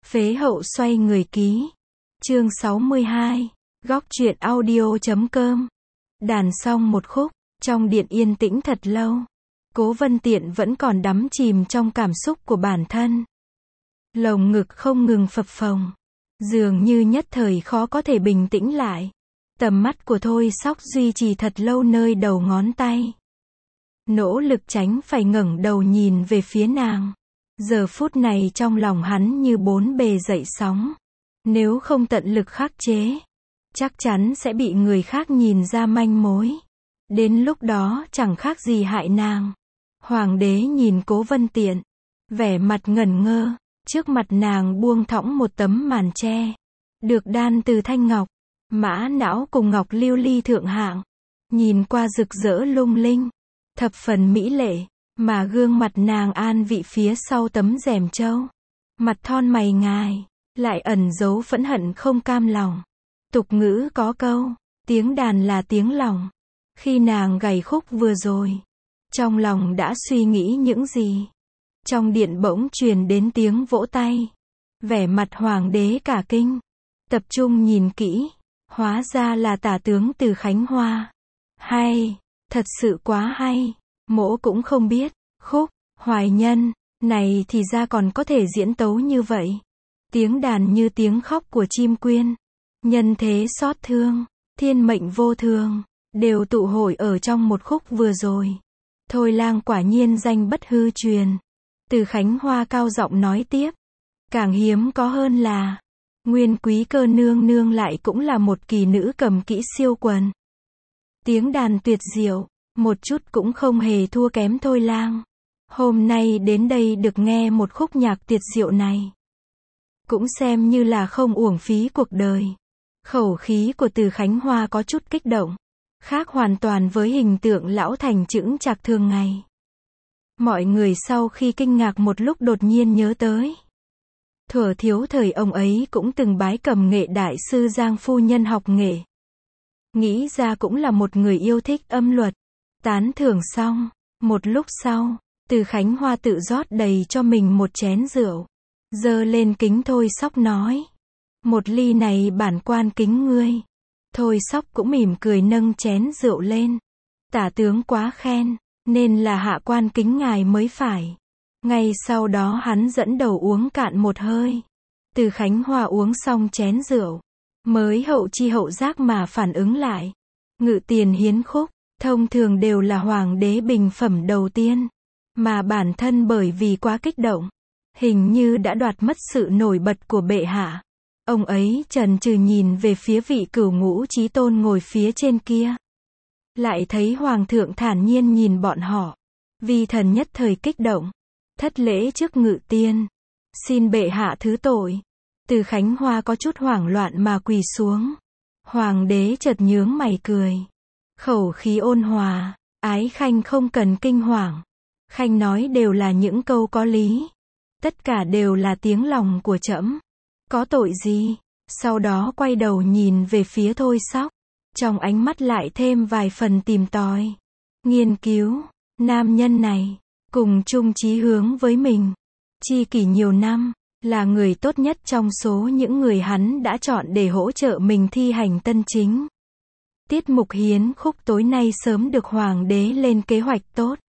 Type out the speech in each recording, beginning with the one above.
Phế hậu xoay người ký. Chương 62. Góc truyện audio.com. Đàn xong một khúc, trong điện yên tĩnh thật lâu. Cố Vân Tiện vẫn còn đắm chìm trong cảm xúc của bản thân. Lồng ngực không ngừng phập phồng. Dường như nhất thời khó có thể bình tĩnh lại. Tầm mắt của Thôi Sóc duy trì thật lâu nơi đầu ngón tay. Nỗ lực tránh phải ngẩng đầu nhìn về phía nàng. Giờ phút này trong lòng hắn như bốn bề dậy sóng. Nếu không tận lực khắc chế, chắc chắn sẽ bị người khác nhìn ra manh mối. Đến lúc đó chẳng khác gì hại nàng. Hoàng đế nhìn Cố Vân Tiện, vẻ mặt ngẩn ngơ. Trước mặt nàng buông thõng một tấm màn tre, được đan từ thanh ngọc, mã não cùng ngọc lưu ly thượng hạng. Nhìn qua rực rỡ lung linh, thập phần mỹ lệ, mà gương mặt nàng an vị phía sau tấm rèm trâu. Mặt thon mày ngài, lại ẩn giấu phẫn hận không cam lòng. Tục ngữ có câu, tiếng đàn là tiếng lòng. Khi nàng gảy khúc vừa rồi, trong lòng đã suy nghĩ những gì? Trong điện bỗng truyền đến tiếng vỗ tay. Vẻ mặt hoàng đế cả kinh. Tập trung nhìn kỹ, hóa ra là tả tướng từ Khánh Hoa. Hay, thật sự quá hay. Mỗ cũng không biết, khúc, hoài nhân, này thì ra còn có thể diễn tấu như vậy. Tiếng đàn như tiếng khóc của chim quyên. Nhân thế xót thương, thiên mệnh vô thường, đều tụ hội ở trong một khúc vừa rồi. Thôi lang quả nhiên danh bất hư truyền. Từ Khánh Hoa cao giọng nói tiếp. Càng hiếm có hơn là, Nguyên Quý Cơ nương nương lại cũng là một kỳ nữ cầm kỹ siêu quần. Tiếng đàn tuyệt diệu, một chút cũng không hề thua kém Thôi lang. Hôm nay đến đây được nghe một khúc nhạc tuyệt diệu này, cũng xem như là không uổng phí cuộc đời. Khẩu khí của Từ Khánh Hoa có chút kích động, khác hoàn toàn với hình tượng lão thành chững chạc thường ngày. Mọi người sau khi kinh ngạc một lúc đột nhiên nhớ tới. Thuở thiếu thời ông ấy cũng từng bái cầm nghệ đại sư Giang phu nhân học nghệ. Nghĩ ra cũng là một người yêu thích âm luật. Tán thưởng xong, một lúc sau, Từ Khánh Hoa tự rót đầy cho mình một chén rượu. Giơ lên kính Thôi Sóc nói. Một ly này bản quan kính ngươi. Thôi Sóc cũng mỉm cười nâng chén rượu lên. Tả tướng quá khen, nên là hạ quan kính ngài mới phải. Ngay sau đó hắn dẫn đầu uống cạn một hơi. Từ Khánh Hoa uống xong chén rượu, mới hậu chi hậu giác mà phản ứng lại. Ngự tiền hiến khúc, thông thường đều là hoàng đế bình phẩm đầu tiên. Mà bản thân bởi vì quá kích động, hình như đã đoạt mất sự nổi bật của bệ hạ. Ông ấy chần chừ nhìn về phía vị cửu ngũ chí tôn ngồi phía trên kia. Lại thấy hoàng thượng thản nhiên nhìn bọn họ. Vi thần nhất thời kích động, thất lễ trước ngự tiên, xin bệ hạ thứ tội. Từ Khánh Hoa có chút hoảng loạn mà quỳ xuống. Hoàng đế chợt nhướng mày cười, khẩu khí ôn hòa. Ái khanh không cần kinh hoàng, khanh nói đều là những câu có lý, tất cả đều là tiếng lòng của trẫm, có tội gì? Sau đó quay đầu nhìn về phía Thôi Sóc, trong ánh mắt lại thêm vài phần tìm tòi, nghiên cứu. Nam nhân này, cùng chung chí hướng với mình, chi kỷ nhiều năm, là người tốt nhất trong số những người hắn đã chọn để hỗ trợ mình thi hành tân chính. Tiết mục hiến khúc tối nay sớm được hoàng đế lên kế hoạch tốt.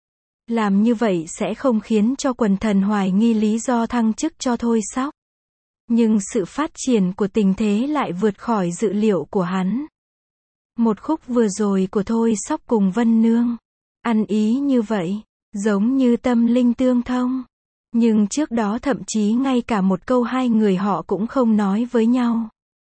Làm như vậy sẽ không khiến cho quần thần hoài nghi lý do thăng chức cho Thôi Sóc. Nhưng sự phát triển của tình thế lại vượt khỏi dự liệu của hắn. Một khúc vừa rồi của Thôi Sóc cùng Vân Nương, ăn ý như vậy, giống như tâm linh tương thông. Nhưng trước đó thậm chí ngay cả một câu hai người họ cũng không nói với nhau.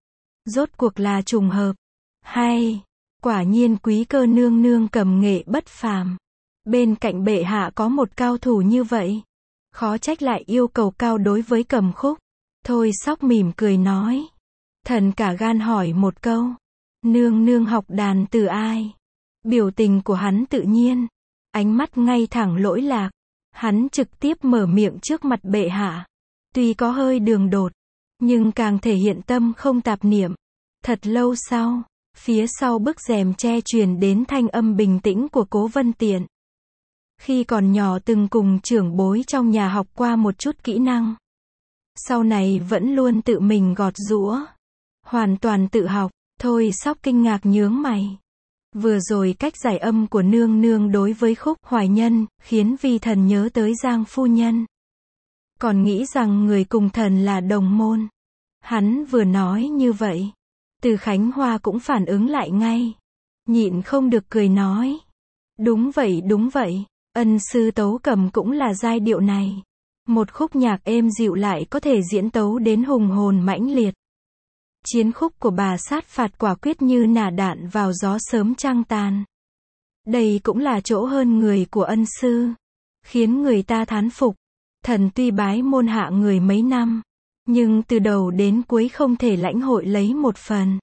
Rốt cuộc là trùng hợp. Hay, quả nhiên Quý Cơ nương nương cầm nghệ bất phàm. Bên cạnh bệ hạ có một cao thủ như vậy. Khó trách lại yêu cầu cao đối với cầm khúc. Thôi Sóc mỉm cười nói. Thần cả gan hỏi một câu. Nương nương học đàn từ ai? Biểu tình của hắn tự nhiên, ánh mắt ngay thẳng lỗi lạc. Hắn trực tiếp mở miệng trước mặt bệ hạ. Tuy có hơi đường đột, nhưng càng thể hiện tâm không tạp niệm. Thật lâu sau, phía sau bức rèm tre truyền đến thanh âm bình tĩnh của Cố Vân Tiện. Khi còn nhỏ từng cùng trưởng bối trong nhà học qua một chút kỹ năng. sau này vẫn luôn tự mình gọt giũa, hoàn toàn tự học. Thôi Sóc kinh ngạc nhướng mày. Vừa rồi cách giải âm của nương nương đối với khúc Hoài Nhân, khiến vi thần nhớ tới Giang phu nhân. Còn nghĩ rằng người cùng thần là đồng môn. Hắn vừa nói như vậy, Từ Khánh Hoa cũng phản ứng lại ngay. Nhịn không được cười nói. Đúng vậy, ân sư tấu cầm cũng là giai điệu này. Một khúc nhạc êm dịu lại có thể diễn tấu đến hùng hồn mãnh liệt. Chiến khúc của bà sát phạt quả quyết như nả đạn vào gió sớm trăng tàn. Đây cũng là chỗ hơn người của ân sư, khiến người ta thán phục. Thần tuy bái môn hạ người mấy năm, nhưng từ đầu đến cuối không thể lãnh hội lấy một phần.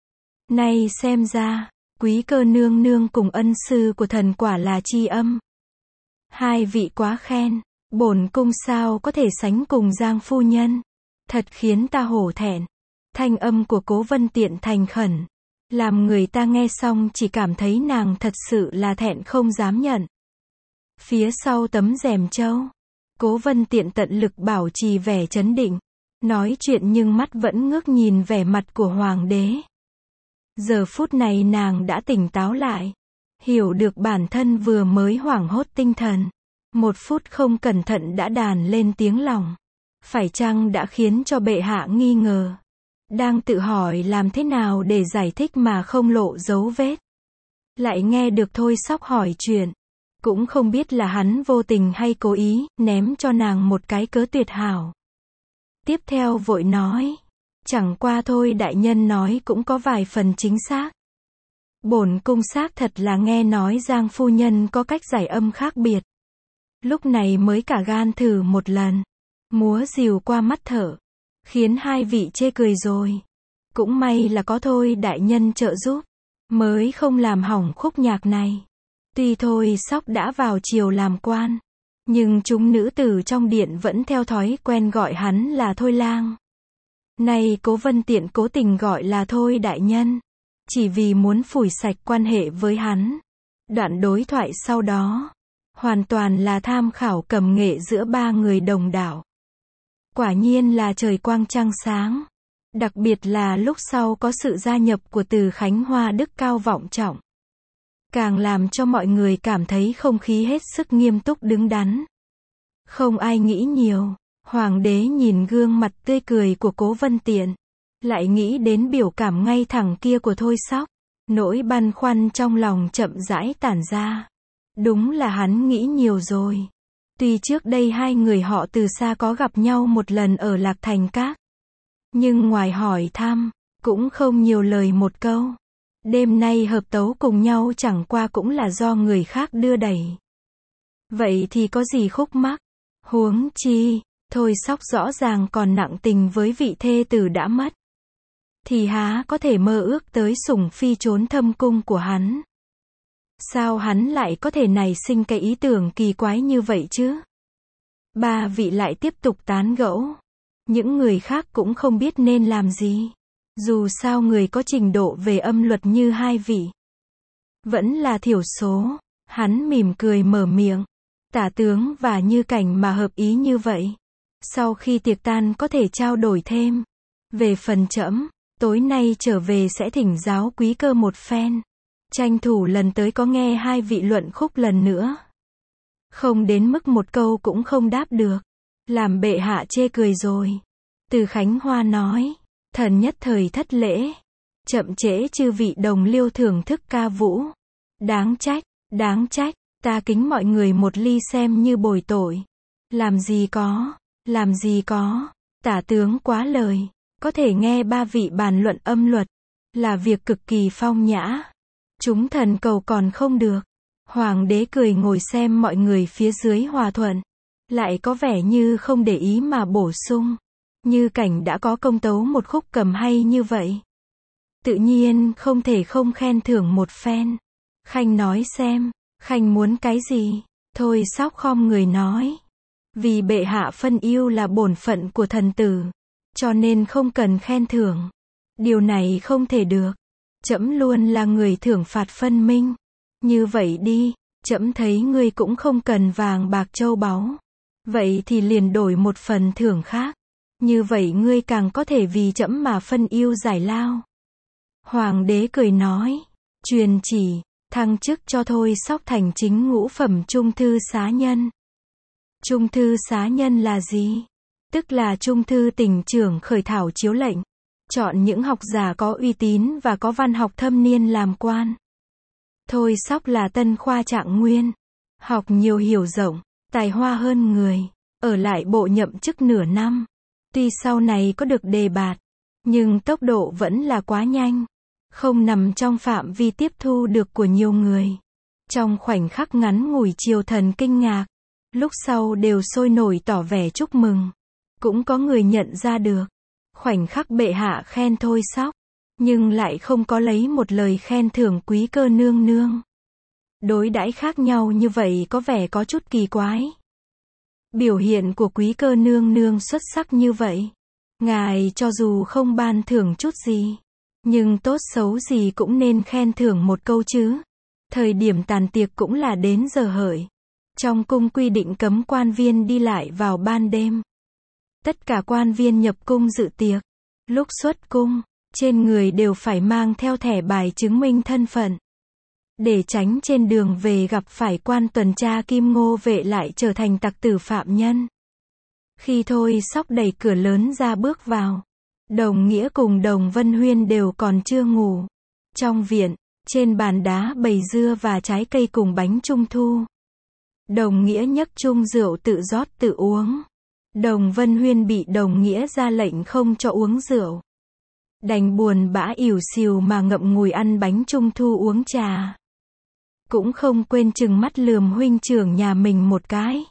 Nay xem ra, Quý Cơ nương nương cùng ân sư của thần quả là tri âm. Hai vị quá khen, bổn cung sao có thể sánh cùng Giang phu nhân. Thật khiến ta hổ thẹn. Thanh âm của Cố Vân Tiện thành khẩn, làm người ta nghe xong chỉ cảm thấy nàng thật sự là thẹn không dám nhận. Phía sau tấm rèm trâu, Cố Vân Tiện tận lực bảo trì vẻ trấn định, nói chuyện nhưng mắt vẫn ngước nhìn vẻ mặt của hoàng đế. Giờ phút này nàng đã tỉnh táo lại, hiểu được bản thân vừa mới hoảng hốt tinh thần, một phút không cẩn thận đã đàn lên tiếng lòng. Phải chăng đã khiến cho bệ hạ nghi ngờ? Đang tự hỏi làm thế nào để giải thích mà không lộ dấu vết. Lại nghe được Thôi Sóc hỏi chuyện. Cũng không biết là hắn vô tình hay cố ý, ném cho nàng một cái cớ tuyệt hảo. Tiếp theo vội nói. Chẳng qua thôi đại nhân nói cũng có vài phần chính xác. Bổn cung xác thật là nghe nói Giang phu nhân có cách giải âm khác biệt. Lúc này mới cả gan thử một lần. Múa rìu qua mắt thở. Khiến hai vị chê cười rồi. Cũng may là có Thôi đại nhân trợ giúp, mới không làm hỏng khúc nhạc này. Tuy Thôi Sóc đã vào triều làm quan, nhưng chúng nữ tử trong điện vẫn theo thói quen gọi hắn là Thôi lang. Nay Cố Vân Tiện cố tình gọi là Thôi đại nhân, chỉ vì muốn phủi sạch quan hệ với hắn. Đoạn đối thoại sau đó, hoàn toàn là tham khảo cầm nghệ giữa ba người đồng đảo. Quả nhiên là trời quang trăng sáng. Đặc biệt là lúc sau có sự gia nhập của Từ Khánh Hoa đức cao vọng trọng. Càng làm cho mọi người cảm thấy không khí hết sức nghiêm túc đứng đắn. Không ai nghĩ nhiều. Hoàng đế nhìn gương mặt tươi cười của Cố Vân Tiện, lại nghĩ đến biểu cảm ngay thẳng kia của Thôi Sóc. Nỗi băn khoăn trong lòng chậm rãi tản ra. Đúng là hắn nghĩ nhiều rồi. Tuy trước đây hai người họ từ xa có gặp nhau một lần ở Lạc Thành Các, nhưng ngoài hỏi thăm, cũng không nhiều lời một câu. Đêm nay hợp tấu cùng nhau chẳng qua cũng là do người khác đưa đẩy. Vậy thì có gì khúc mắc? Huống chi, Thôi Sóc rõ ràng còn nặng tình với vị thê tử đã mất. Thì há có thể mơ ước tới sủng phi trốn thâm cung của hắn. Sao hắn lại có thể nảy sinh cái ý tưởng kỳ quái như vậy chứ? Ba vị lại tiếp tục tán gẫu. Những người khác cũng không biết nên làm gì. Dù sao người có trình độ về âm luật như hai vị vẫn là thiểu số. Hắn mỉm cười mở miệng. Tả tướng và Như Cảnh mà hợp ý như vậy, sau khi tiệc tan có thể trao đổi thêm. Về phần trẫm, tối nay trở về sẽ thỉnh giáo Quý Cơ một phen. Tranh thủ lần tới có nghe hai vị luận khúc lần nữa. Không đến mức một câu cũng không đáp được, làm bệ hạ chê cười rồi. Từ Khánh Hoa nói. Thần nhất thời thất lễ. Chậm trễ chư vị đồng liêu thưởng thức ca vũ. Đáng trách, ta kính mọi người một ly xem như bồi tội. Làm gì có, tả tướng quá lời. Có thể nghe ba vị bàn luận âm luật, là việc cực kỳ phong nhã. Chúng thần cầu còn không được. Hoàng đế cười ngồi xem mọi người phía dưới hòa thuận. Lại có vẻ như không để ý mà bổ sung. Như Cảnh đã có công tấu một khúc cầm hay như vậy, tự nhiên không thể không khen thưởng một phen. Khanh nói xem, Khanh muốn cái gì? Thôi Sóc khom người nói. Vì bệ hạ phân yêu là bổn phận của thần tử, cho nên không cần khen thưởng. Điều này không thể được. Trẫm luôn là người thưởng phạt phân minh. Như vậy đi, trẫm thấy ngươi cũng không cần vàng bạc châu báu. Vậy thì liền đổi một phần thưởng khác. Như vậy ngươi càng có thể vì trẫm mà phân ưu giải lao. Hoàng đế cười nói, truyền chỉ, thăng chức cho Thôi Sóc thành chính ngũ phẩm trung thư xá nhân. Trung thư xá nhân là gì? Tức là trung thư tỉnh trưởng khởi thảo chiếu lệnh, chọn những học giả có uy tín và có văn học thâm niên làm quan. Thôi Sóc là tân khoa trạng nguyên, học nhiều hiểu rộng, tài hoa hơn người, ở lại bộ nhậm chức nửa năm. Tuy sau này có được đề bạt, nhưng tốc độ vẫn là quá nhanh, không nằm trong phạm vi tiếp thu được của nhiều người. Trong khoảnh khắc ngắn ngủi triều thần kinh ngạc, lúc sau đều sôi nổi tỏ vẻ chúc mừng. Cũng có người nhận ra được, khoảnh khắc bệ hạ khen Thôi Sóc, nhưng lại không có lấy một lời khen thưởng Quý Cơ nương nương. Đối đãi khác nhau như vậy có vẻ có chút kỳ quái. Biểu hiện của Quý Cơ nương nương xuất sắc như vậy, ngài cho dù không ban thưởng chút gì, nhưng tốt xấu gì cũng nên khen thưởng một câu chứ. Thời điểm tàn tiệc cũng là đến giờ hợi. Trong cung quy định cấm quan viên đi lại vào ban đêm. Tất cả quan viên nhập cung dự tiệc, lúc xuất cung, trên người đều phải mang theo thẻ bài chứng minh thân phận. Để tránh trên đường về gặp phải quan tuần tra Kim Ngô Vệ lại trở thành tặc tử phạm nhân. Khi Thôi Sóc đẩy cửa lớn ra bước vào, Đồng Nghĩa cùng Đồng Vân Huyên đều còn chưa ngủ. Trong viện, trên bàn đá bày dưa và trái cây cùng bánh trung thu. Đồng Nghĩa nhấc chung rượu tự rót tự uống. Đồng Vân Huyên bị Đồng Nghĩa ra lệnh không cho uống rượu. Đành buồn bã ỉu xìu mà ngậm ngùi ăn bánh trung thu uống trà. Cũng không quên chừng mắt lườm huynh trưởng nhà mình một cái.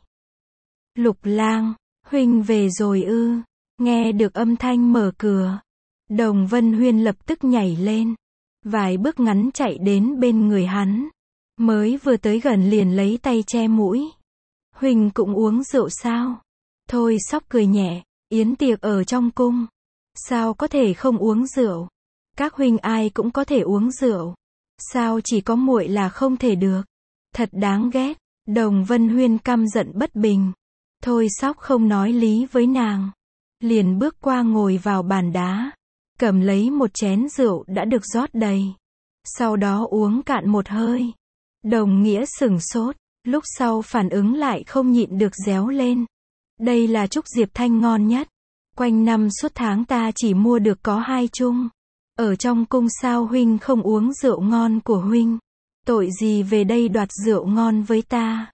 Lục Lang, huynh về rồi ư? Nghe được âm thanh mở cửa, Đồng Vân Huyên lập tức nhảy lên, vài bước ngắn chạy đến bên người hắn. Mới vừa tới gần liền lấy tay che mũi. Huynh cũng uống rượu sao? Thôi Sóc cười nhẹ, yến tiệc ở trong cung, sao có thể không uống rượu? Các huynh ai cũng có thể uống rượu, sao chỉ có muội là không thể được? Thật đáng ghét. Đồng Vân Huyên căm giận bất bình. Thôi Sóc không nói lý với nàng, liền bước qua ngồi vào bàn đá, cầm lấy một chén rượu đã được rót đầy, sau đó uống cạn một hơi. Đồng Nghĩa sửng sốt, lúc sau phản ứng lại không nhịn được réo lên. Đây là trúc diệp thanh ngon nhất, quanh năm suốt tháng ta chỉ mua được có 2 chung. Ở trong cung sao huynh không uống rượu ngon của huynh? Tội gì về đây đoạt rượu ngon với ta?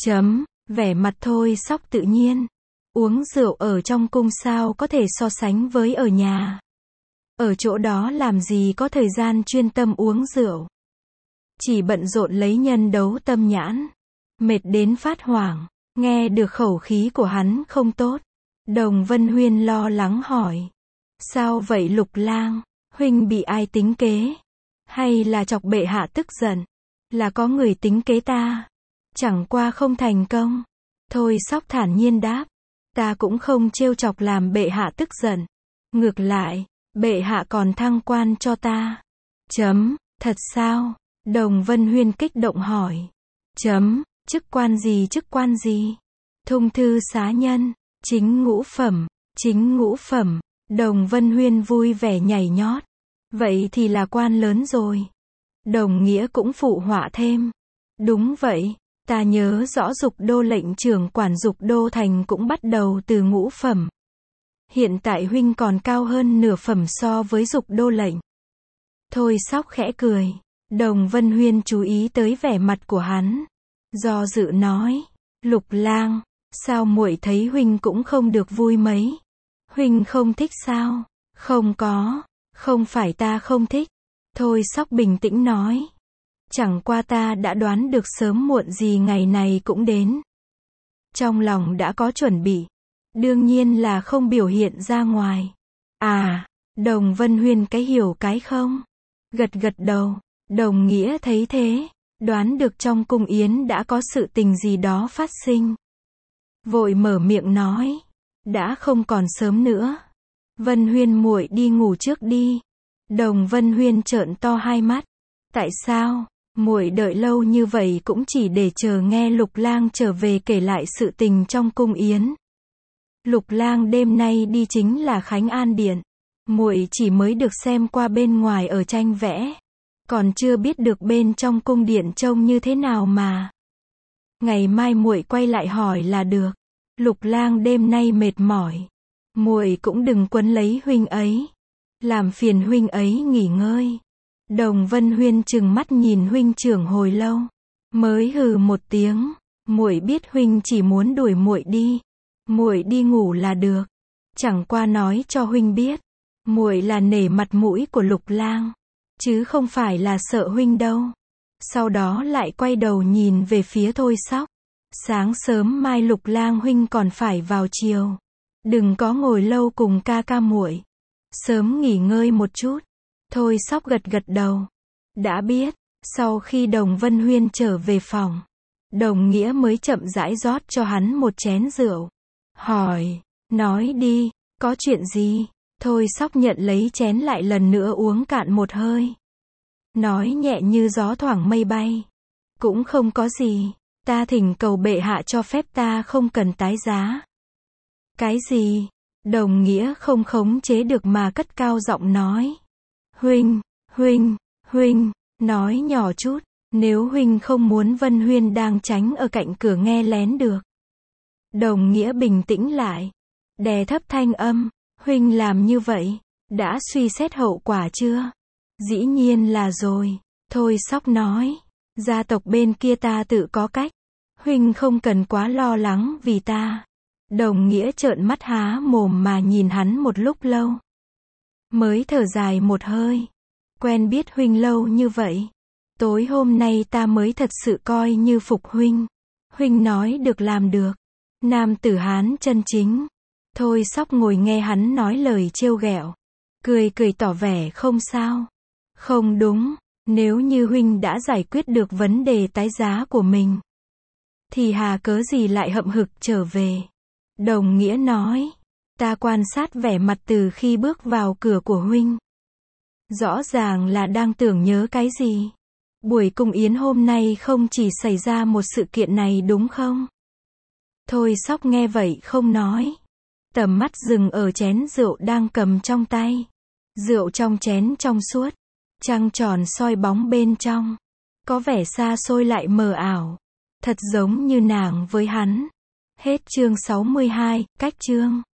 Vẻ mặt Thôi Sóc tự nhiên. Uống rượu ở trong cung sao có thể so sánh với ở nhà? Ở chỗ đó làm gì có thời gian chuyên tâm uống rượu? Chỉ bận rộn lấy nhân đấu tâm nhãn. Mệt đến phát hoảng. Nghe được khẩu khí của hắn không tốt, Đồng Vân Huyên lo lắng hỏi. Sao vậy Lục Lang? Huynh bị ai tính kế? Hay là chọc bệ hạ tức giận? Là có người tính kế ta, chẳng qua không thành công. Thôi Sóc thản nhiên đáp. Ta cũng không trêu chọc làm bệ hạ tức giận. Ngược lại, bệ hạ còn thăng quan cho ta. Thật sao? Đồng Vân Huyên kích động hỏi. Chức quan gì? Thung thư xá nhân, chính ngũ phẩm. Đồng Vân Huyên vui vẻ nhảy nhót. Vậy thì là quan lớn rồi. Đồng Nghĩa cũng phụ họa thêm. Đúng vậy, ta nhớ rõ Dục Đô lệnh trưởng quản Dục Đô thành cũng bắt đầu từ ngũ phẩm. Hiện tại huynh còn cao hơn nửa phẩm so với Dục Đô lệnh. Thôi Sóc khẽ cười. Đồng Vân Huyên chú ý tới vẻ mặt của hắn, do dự nói. Lục Lang, sao muội thấy huynh cũng không được vui mấy? Huynh không thích sao? Không có, không phải ta không thích. Thôi Sóc bình tĩnh nói. Chẳng qua ta đã đoán được sớm muộn gì ngày này cũng đến. Trong lòng đã có chuẩn bị. Đương nhiên là không biểu hiện ra ngoài. À, Đồng Vân Huyên cái hiểu cái không? Gật đầu. Đồng Nghĩa thấy thế, đoán được trong cung yến đã có sự tình gì đó phát sinh. Vội mở miệng nói. Đã không còn sớm nữa. Vân Huyên muội đi ngủ trước đi. Đồng Vân Huyên trợn to hai mắt. Tại sao? Muội đợi lâu như vậy cũng chỉ để chờ nghe Lục Lang trở về kể lại sự tình trong cung yến. Lục Lang đêm nay đi chính là Khánh An Điện. Muội chỉ mới được xem qua bên ngoài ở tranh vẽ, còn chưa biết được bên trong cung điện trông như thế nào mà. Ngày mai muội quay lại hỏi là được. Lục Lang đêm nay mệt mỏi, muội cũng đừng quấn lấy huynh ấy, làm phiền huynh ấy nghỉ ngơi. Đồng Vân Huyên trừng mắt nhìn huynh trưởng hồi lâu, mới hừ một tiếng, muội biết huynh chỉ muốn đuổi muội đi, muội đi ngủ là được. Chẳng qua nói cho huynh biết, muội là nể mặt mũi của Lục Lang, chứ không phải là sợ huynh đâu. Sau đó lại quay đầu nhìn về phía Thôi Sóc. Sáng sớm mai Lục Lang huynh còn phải vào chiều, đừng có ngồi lâu cùng ca ca muội, sớm nghỉ ngơi một chút. Thôi Sóc gật gật đầu, đã biết. Sau khi Đồng Vân Huyên trở về phòng, Đồng Nghĩa mới chậm rãi rót cho hắn một chén rượu, hỏi, nói đi, có chuyện gì? Thôi Sóc nhận lấy chén lại lần nữa uống cạn một hơi, nói nhẹ như gió thoảng mây bay, cũng không có gì, ta thỉnh cầu bệ hạ cho phép ta không cần tái giá. Cái gì? Đồng Nghĩa không khống chế được mà cất cao giọng nói, huynh, nói nhỏ chút, nếu huynh không muốn Vân Huyên đang tránh ở cạnh cửa nghe lén được. Đồng Nghĩa bình tĩnh lại, đè thấp thanh âm, huynh làm như vậy, đã suy xét hậu quả chưa? Dĩ nhiên là rồi. Thôi Sóc nói, gia tộc bên kia ta tự có cách, huynh không cần quá lo lắng vì ta. Đồng Nghĩa trợn mắt há mồm mà nhìn hắn một lúc lâu, mới thở dài một hơi, quen biết huynh lâu như vậy, tối hôm nay ta mới thật sự coi như phục huynh. Huynh nói được làm được, nam tử Hán chân chính. Thôi Sóc ngồi nghe hắn nói lời trêu ghẹo, cười tỏ vẻ không sao. Không đúng, nếu như huynh đã giải quyết được vấn đề tái giá của mình, thì hà cớ gì lại hậm hực trở về. Đồng Nghĩa nói, ta quan sát vẻ mặt từ khi bước vào cửa của huynh, rõ ràng là đang tưởng nhớ cái gì. Buổi cung yến hôm nay không chỉ xảy ra một sự kiện này đúng không? Thôi Sóc nghe vậy không nói, tầm mắt dừng ở chén rượu đang cầm trong tay. Rượu trong chén trong suốt, trăng tròn soi bóng bên trong, có vẻ xa xôi lại mờ ảo, thật giống như nàng với hắn. Hết chương 62, cách chương.